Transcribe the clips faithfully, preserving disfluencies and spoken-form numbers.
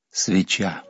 Свеча.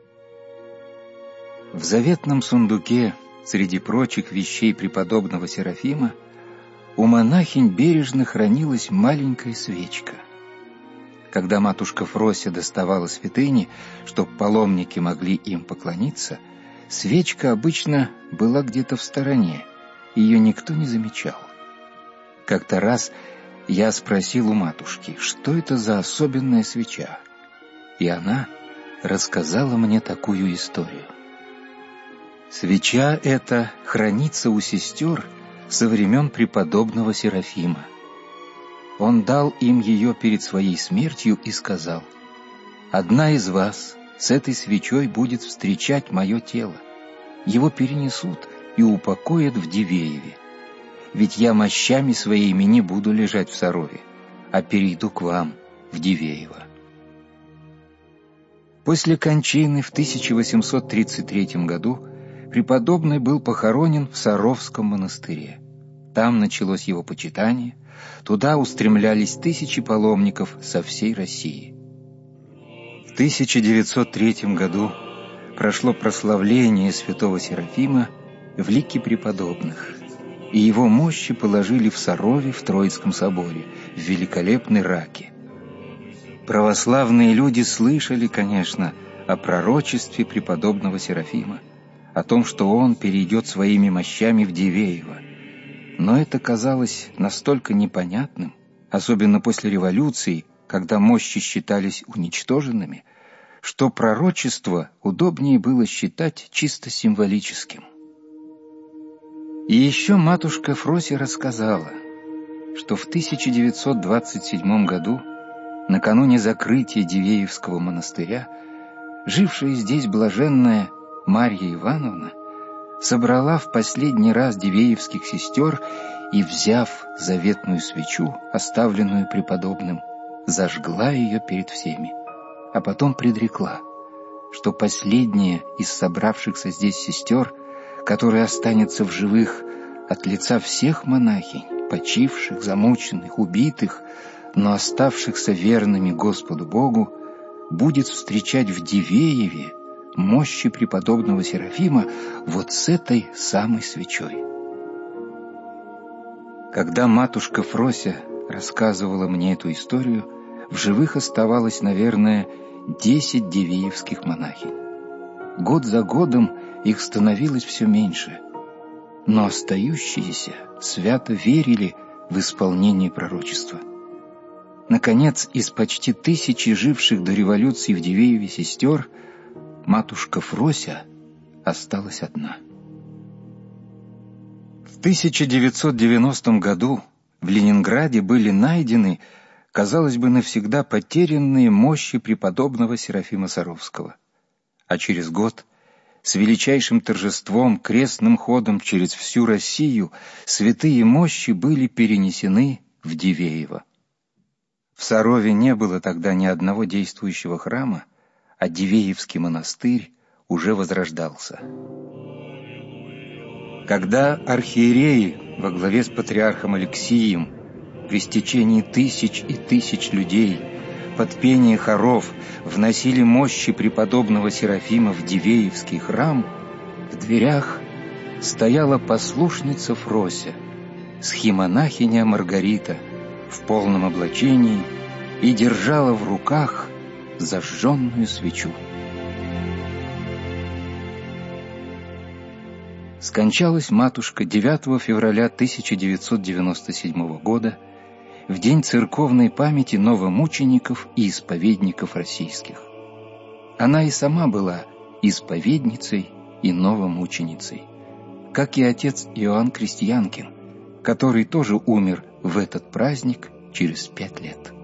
В заветном сундуке среди прочих вещей преподобного Серафима у монахинь бережно хранилась маленькая свечка. Когда матушка Фрося доставала святыни, чтоб паломники могли им поклониться, свечка обычно была где-то в стороне, ее никто не замечал. Как-то раз я спросил у матушки, что это за особенная свеча, и она рассказала мне такую историю. Свеча эта хранится у сестер со времен преподобного Серафима. Он дал им ее перед своей смертью и сказал: «Одна из вас с этой свечой будет встречать мое тело. Его перенесут и упокоят в Дивееве. Ведь я мощами своими не буду лежать в Сарове, а перейду к вам в Дивеево». После кончины в тысяча восемьсот тридцать третьем году преподобный был похоронен в Саровском монастыре. Там началось его почитание, туда устремлялись тысячи паломников со всей России. В тысяча девятьсот третьем году прошло прославление святого Серафима в лике преподобных, и его мощи положили в Сарове в Троицком соборе, в великолепной раке. Православные люди слышали, конечно, о пророчестве преподобного Серафима, о том, что он перейдет своими мощами в Дивеево. Но это казалось настолько непонятным, особенно после революции, когда мощи считались уничтоженными, что пророчество удобнее было считать чисто символическим. И еще матушка Фрося рассказала, что в тысяча девятьсот двадцать седьмом году, накануне закрытия Дивеевского монастыря, жившая здесь блаженная Марья Ивановна собрала в последний раз дивеевских сестер и, взяв заветную свечу, оставленную преподобным, зажгла ее перед всеми, а потом предрекла, что последняя из собравшихся здесь сестер, которая останется в живых от лица всех монахинь, почивших, замученных, убитых, но оставшихся верными Господу Богу, будет встречать в Дивееве мощи преподобного Серафима вот с этой самой свечой. Когда матушка Фрося рассказывала мне эту историю, в живых оставалось, наверное, десять дивеевских монахинь. Год за годом их становилось все меньше, но остающиеся свято верили в исполнение пророчества. Наконец, из почти тысячи живших до революции в Дивееве сестер матушка Фрося осталась одна. В тысяча девятьсот девяностом году в Ленинграде были найдены, казалось бы, навсегда потерянные мощи преподобного Серафима Саровского. А через год с величайшим торжеством, крестным ходом через всю Россию святые мощи были перенесены в Дивеево. В Сарове не было тогда ни одного действующего храма, а Дивеевский монастырь уже возрождался. Когда архиереи во главе с патриархом Алексием при стечении тысяч и тысяч людей под пение хоров вносили мощи преподобного Серафима в Дивеевский храм, в дверях стояла послушница Фрося, схимонахиня Маргарита в полном облачении и держала в руках зажженную свечу. Скончалась матушка девятого февраля тысяча девятьсот девяносто седьмого года, в день церковной памяти новомучеников и исповедников российских. Она и сама была исповедницей и новомученицей, как и отец Иоанн Крестьянкин, который тоже умер в этот праздник через пять лет.